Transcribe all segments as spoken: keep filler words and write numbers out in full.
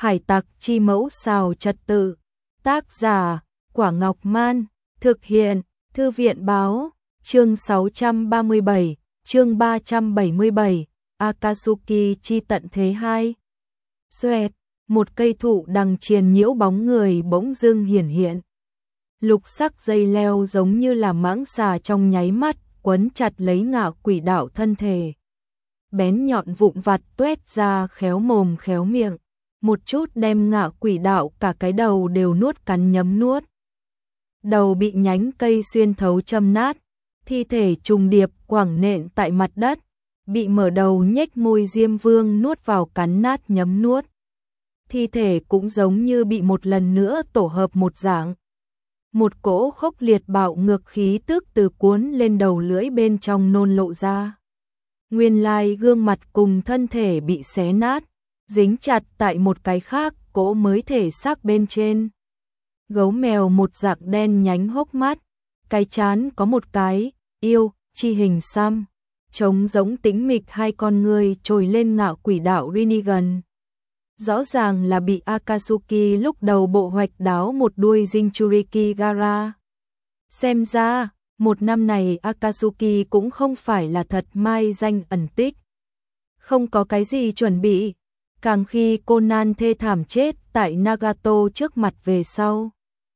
Hải tặc chi mẫu xào trật tự. Tác giả, Quả Ngọc Man. Thực hiện, Thư viện Báo. Chương sáu trăm ba mươi bảy, chương ba trăm bảy mươi bảy, Akatsuki chi tận thế hai. Xoẹt, một cây thụ đằng triền nhiễu bóng người bỗng dưng hiển hiện. Lục sắc dây leo giống như là mãng xà trong nháy mắt, quấn chặt lấy ngạ quỷ đạo thân thể. Bén nhọn vụn vặt tuét ra khéo mồm khéo miệng, một chút đem ngạ quỷ đạo cả cái đầu đều nuốt cắn nhấm nuốt. Đầu bị nhánh cây xuyên thấu châm nát, thi thể trùng điệp quẳng nện tại mặt đất, bị mở đầu nhếch môi Diêm Vương nuốt vào cắn nát nhấm nuốt. Thi thể cũng giống như bị một lần nữa tổ hợp một dạng. Một cỗ khốc liệt bạo ngược khí tức từ cuốn lên đầu lưỡi bên trong nôn lộ ra. Nguyên lai gương mặt cùng thân thể bị xé nát, dính chặt tại một cái khác cỗ mới thể xác bên trên. Gấu mèo một dạng đen nhánh hốc mắt, cái trán có một cái yêu chi hình xăm, trống giống tĩnh mịch hai con người trồi lên ngạo quỷ đạo Rinnegan. Rõ ràng là bị Akatsuki lúc đầu bộ hoạch đáo một đuôi Jinchuriki Gara. Xem ra, một năm này Akatsuki cũng không phải là thật mai danh ẩn tích. Không có cái gì chuẩn bị, càng khi Conan thê thảm chết tại Nagato trước mặt về sau.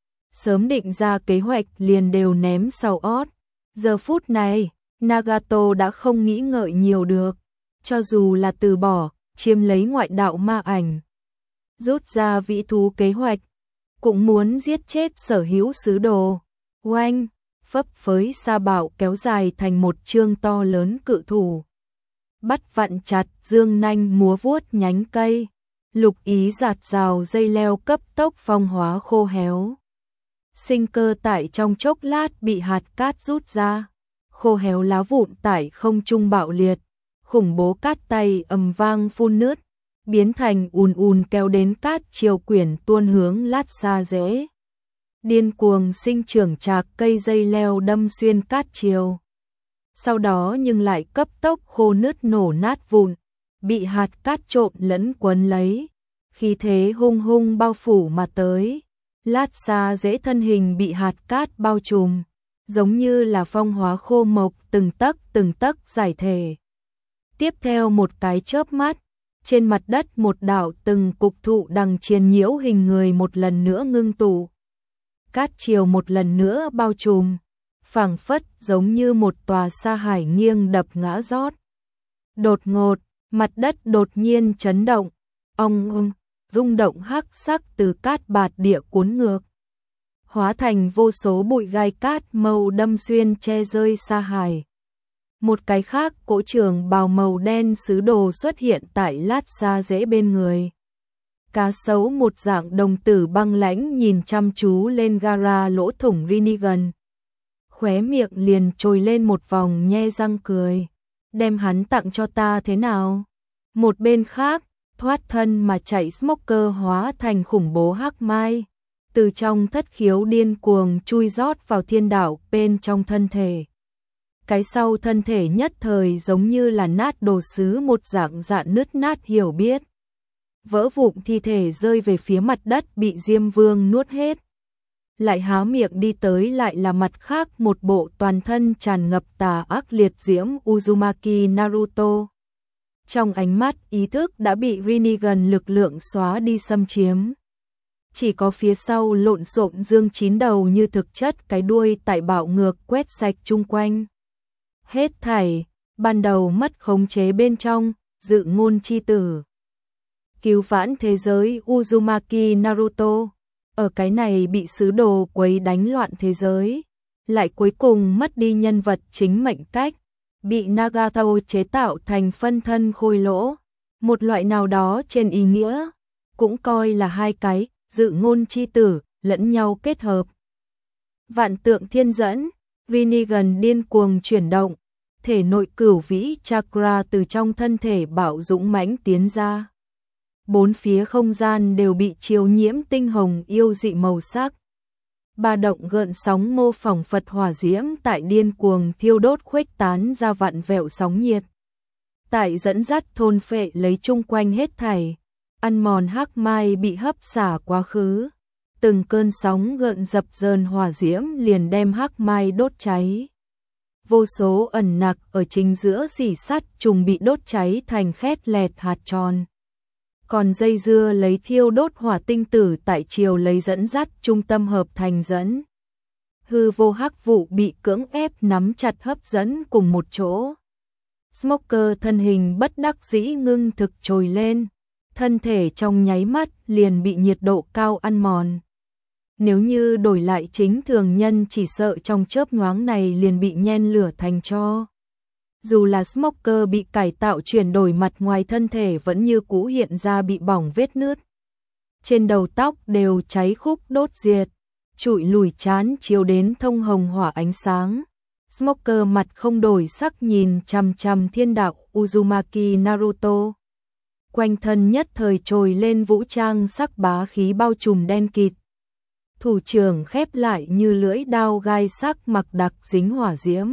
Sớm định ra kế hoạch liền đều ném sau ót. Giờ phút này, Nagato đã không nghĩ ngợi nhiều được, cho dù là từ bỏ, chiếm lấy ngoại đạo ma ảnh, rút ra vĩ thú kế hoạch, cũng muốn giết chết sở hữu sứ đồ. Oanh, phấp phới sa bạo kéo dài thành một chương to lớn cự thủ. Bắt vặn chặt dương nanh múa vuốt nhánh cây, lục ý giạt rào dây leo cấp tốc phong hóa khô héo. Sinh cơ tại trong chốc lát bị hạt cát rút ra, khô héo lá vụn tại không trung bạo liệt, khủng bố cát tay ầm vang phun nứt, biến thành ùn ùn kéo đến cát chiều quyển tuôn hướng lát xa dễ. Điên cuồng sinh trưởng trạc cây dây leo đâm xuyên cát chiều. Sau đó nhưng lại cấp tốc khô nứt nổ nát vụn, bị hạt cát trộn lẫn quấn lấy, khí thế hung hung bao phủ mà tới. Lát xa dễ thân hình bị hạt cát bao trùm, giống như là phong hóa khô mộc từng tấc từng tấc giải thể. Tiếp theo một cái chớp mắt, trên mặt đất một đạo từng cục thụ đằng triền nhiễu hình người một lần nữa ngưng tụ. Cát chiều một lần nữa bao trùm, phảng phất giống như một tòa sa hải nghiêng đập ngã rót. Đột ngột, mặt đất đột nhiên chấn động, ong ong, rung động hắc sắc từ cát bạt địa cuốn ngược, hóa thành vô số bụi gai cát màu đâm xuyên che rơi sa hải. Một cái khác cỗ trường bào màu đen sứ đồ xuất hiện tại lát xa dễ bên người. Cá sấu một dạng đồng tử băng lãnh nhìn chăm chú lên Gara lỗ thủng Rinnegan. Khóe miệng liền trồi lên một vòng nhe răng cười. Đem hắn tặng cho ta thế nào? Một bên khác, thoát thân mà chạy Smoker hóa thành khủng bố hắc mai, từ trong thất khiếu điên cuồng chui rót vào thiên đạo bên trong thân thể. Cái sau thân thể nhất thời giống như là nát đồ sứ một dạng dạn nứt nát hiểu biết. Vỡ vụn thi thể rơi về phía mặt đất bị Diêm Vương nuốt hết. Lại há miệng đi tới lại là mặt khác một bộ toàn thân tràn ngập tà ác liệt diễm Uzumaki Naruto. Trong ánh mắt ý thức đã bị Rinnegan lực lượng xóa đi xâm chiếm. Chỉ có phía sau lộn xộn dương chín đầu như thực chất cái đuôi tại bạo ngược quét sạch chung quanh. Hết thảy, ban đầu mất khống chế bên trong, dự ngôn chi tử. Cứu vãn thế giới Uzumaki Naruto, ở cái này bị sứ đồ quấy đánh loạn thế giới, lại cuối cùng mất đi nhân vật chính mệnh cách, bị Nagato chế tạo thành phân thân khôi lỗ, một loại nào đó trên ý nghĩa, cũng coi là hai cái, dự ngôn chi tử, lẫn nhau kết hợp. Vạn tượng thiên dẫn, Rinnegan điên cuồng chuyển động, thể nội cửu vĩ chakra từ trong thân thể bạo dũng mãnh tiến ra. Bốn phía không gian đều bị chiếu nhiễm tinh hồng yêu dị màu sắc. Ba động gợn sóng mô phỏng Phật hỏa diễm tại điên cuồng thiêu đốt khuếch tán ra vặn vẹo sóng nhiệt. Tại dẫn dắt thôn phệ lấy chung quanh hết thảy, ăn mòn hắc mai bị hấp xả quá khứ. Từng cơn sóng gợn dập dờn hỏa diễm liền đem hắc mai đốt cháy. Vô số ẩn nặc ở chính giữa rỉ sắt trùng bị đốt cháy thành khét lẹt hạt tròn. Còn dây dưa lấy thiêu đốt hỏa tinh tử tại chiều lấy dẫn dắt trung tâm hợp thành dẫn. Hư vô hắc vụ bị cưỡng ép nắm chặt hấp dẫn cùng một chỗ. Smoker thân hình bất đắc dĩ ngưng thực trồi lên. Thân thể trong nháy mắt liền bị nhiệt độ cao ăn mòn. Nếu như đổi lại chính thường nhân chỉ sợ trong chớp nhoáng này liền bị nhen lửa thành tro. Dù là Smoker bị cải tạo chuyển đổi mặt ngoài thân thể vẫn như cũ hiện ra bị bỏng vết nứt. Trên đầu tóc đều cháy khúc đốt diệt, trụi lùi chán chiếu đến thông hồng hỏa ánh sáng. Smoker mặt không đổi sắc nhìn chằm chằm thiên đạo Uzumaki Naruto. Quanh thân nhất thời trồi lên vũ trang sắc bá khí bao trùm đen kịt. Thủ trưởng khép lại như lưỡi đao gai sắc mặc đặc dính hỏa diễm.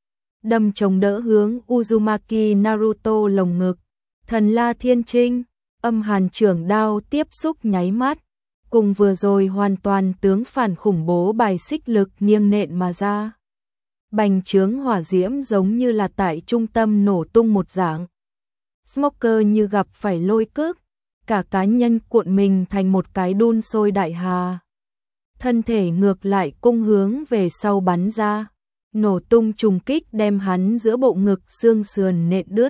Đâm chống đỡ hướng Uzumaki Naruto lồng ngực. Thần La Thiên Trinh, âm hàn trưởng đao tiếp xúc nháy mắt. Cùng vừa rồi hoàn toàn tướng phản khủng bố bài xích lực nghiêng nện mà ra. Bành trướng hỏa diễm giống như là tại trung tâm nổ tung một dạng. Smoker như gặp phải lôi cước, cả cá nhân cuộn mình thành một cái đun sôi đại hà. Thân thể ngược lại cung hướng về sau bắn ra, nổ tung trùng kích đem hắn giữa bộ ngực xương sườn nện đứt.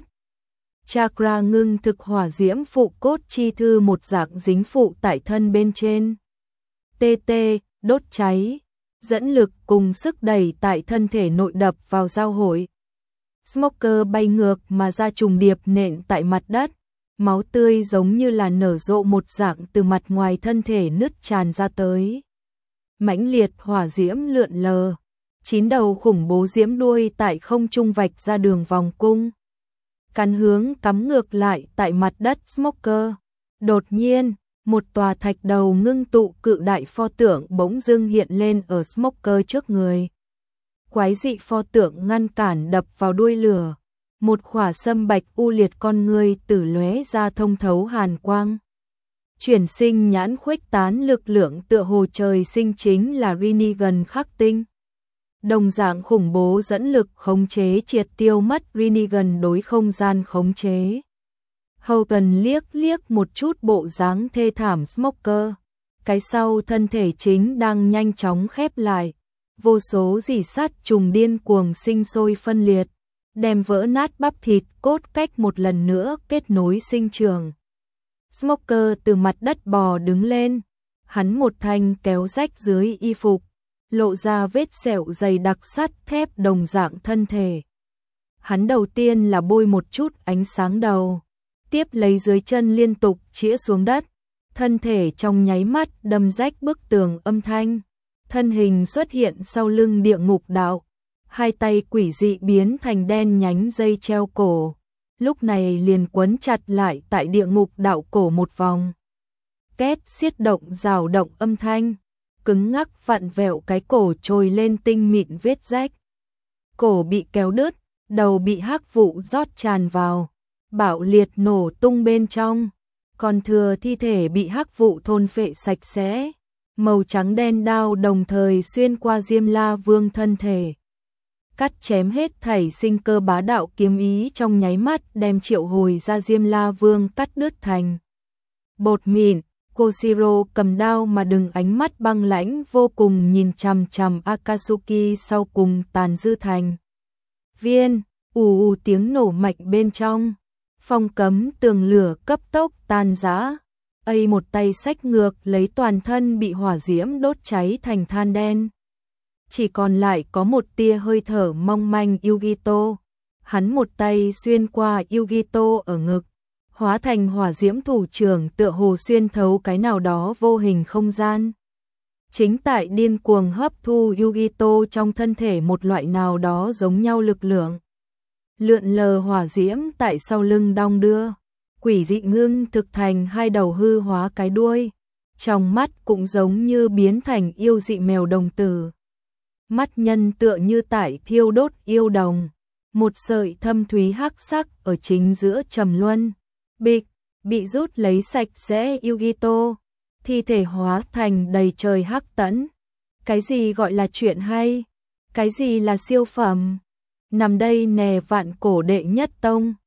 Chakra ngưng thực hỏa diễm phụ cốt chi thư một dạng dính phụ tại thân bên trên. Tê tê, đốt cháy, dẫn lực cùng sức đẩy tại thân thể nội đập vào giao hội. Smoker bay ngược mà ra trùng điệp nện tại mặt đất, máu tươi giống như là nở rộ một dạng từ mặt ngoài thân thể nứt tràn ra tới. Mãnh liệt hỏa diễm lượn lờ, chín đầu khủng bố diễm đuôi tại không trung vạch ra đường vòng cung. Cắn hướng cắm ngược lại tại mặt đất Smoker. Đột nhiên, một tòa thạch đầu ngưng tụ cự đại pho tượng bỗng dưng hiện lên ở Smoker trước người. Quái dị pho tượng ngăn cản đập vào đuôi lửa. Một khỏa sâm bạch u liệt con ngươi tử lóe ra thông thấu hàn quang. Chuyển sinh nhãn khuếch tán lực lượng tựa hồ trời sinh chính là Rinnegan khắc tinh. Đồng dạng khủng bố dẫn lực khống chế triệt tiêu mất Rinnegan đối không gian khống chế. Houghton liếc liếc một chút bộ dáng thê thảm Smoker. Cái sau thân thể chính đang nhanh chóng khép lại. Vô số rỉ sắt trùng điên cuồng sinh sôi phân liệt, đem vỡ nát bắp thịt cốt cách một lần nữa kết nối sinh trường. Smoker từ mặt đất bò đứng lên, hắn một thanh kéo rách dưới y phục, lộ ra vết sẹo dày đặc sắt thép đồng dạng thân thể. Hắn đầu tiên là bôi một chút ánh sáng đầu, tiếp lấy dưới chân liên tục chĩa xuống đất, thân thể trong nháy mắt đâm rách bức tường âm thanh. Thân hình xuất hiện sau lưng địa ngục đạo, hai tay quỷ dị biến thành đen nhánh dây treo cổ, lúc này liền quấn chặt lại tại địa ngục đạo cổ một vòng. Két xiết động rào động âm thanh, cứng ngắc vặn vẹo cái cổ trồi lên tinh mịn vết rách. Cổ bị kéo đứt, đầu bị hắc vụ rót tràn vào, bạo liệt nổ tung bên trong, còn thừa thi thể bị hắc vụ thôn phệ sạch sẽ. Màu trắng đen đao đồng thời xuyên qua Diêm La Vương thân thể. Cắt chém hết thảy sinh cơ bá đạo kiếm ý trong nháy mắt đem triệu hồi ra Diêm La Vương cắt đứt thành bột mịn. Koshiro cầm đao mà đừng ánh mắt băng lãnh vô cùng nhìn chằm chằm Akatsuki sau cùng tàn dư thành viên, ù ù tiếng nổ mạnh bên trong. Phong cấm tường lửa cấp tốc tan rã. A một tay xách ngược lấy toàn thân bị hỏa diễm đốt cháy thành than đen. Chỉ còn lại có một tia hơi thở mong manh Yugito. Hắn một tay xuyên qua Yugito ở ngực, hóa thành hỏa diễm thủ trưởng tựa hồ xuyên thấu cái nào đó vô hình không gian. Chính tại điên cuồng hấp thu Yugito trong thân thể một loại nào đó giống nhau lực lượng. Lượn lờ hỏa diễm tại sau lưng đong đưa. Quỷ dị ngưng thực thành hai đầu hư hóa cái đuôi, trong mắt cũng giống như biến thành yêu dị mèo đồng tử. Mắt nhân tựa như tại thiêu đốt yêu đồng, một sợi thâm thúy hắc sắc ở chính giữa trầm luân. Bịch, bị rút lấy sạch sẽ Yugito, thi thể hóa thành đầy trời hắc tẫn. Cái gì gọi là chuyện hay? Cái gì là siêu phẩm? Nằm đây nè vạn cổ đệ nhất tông.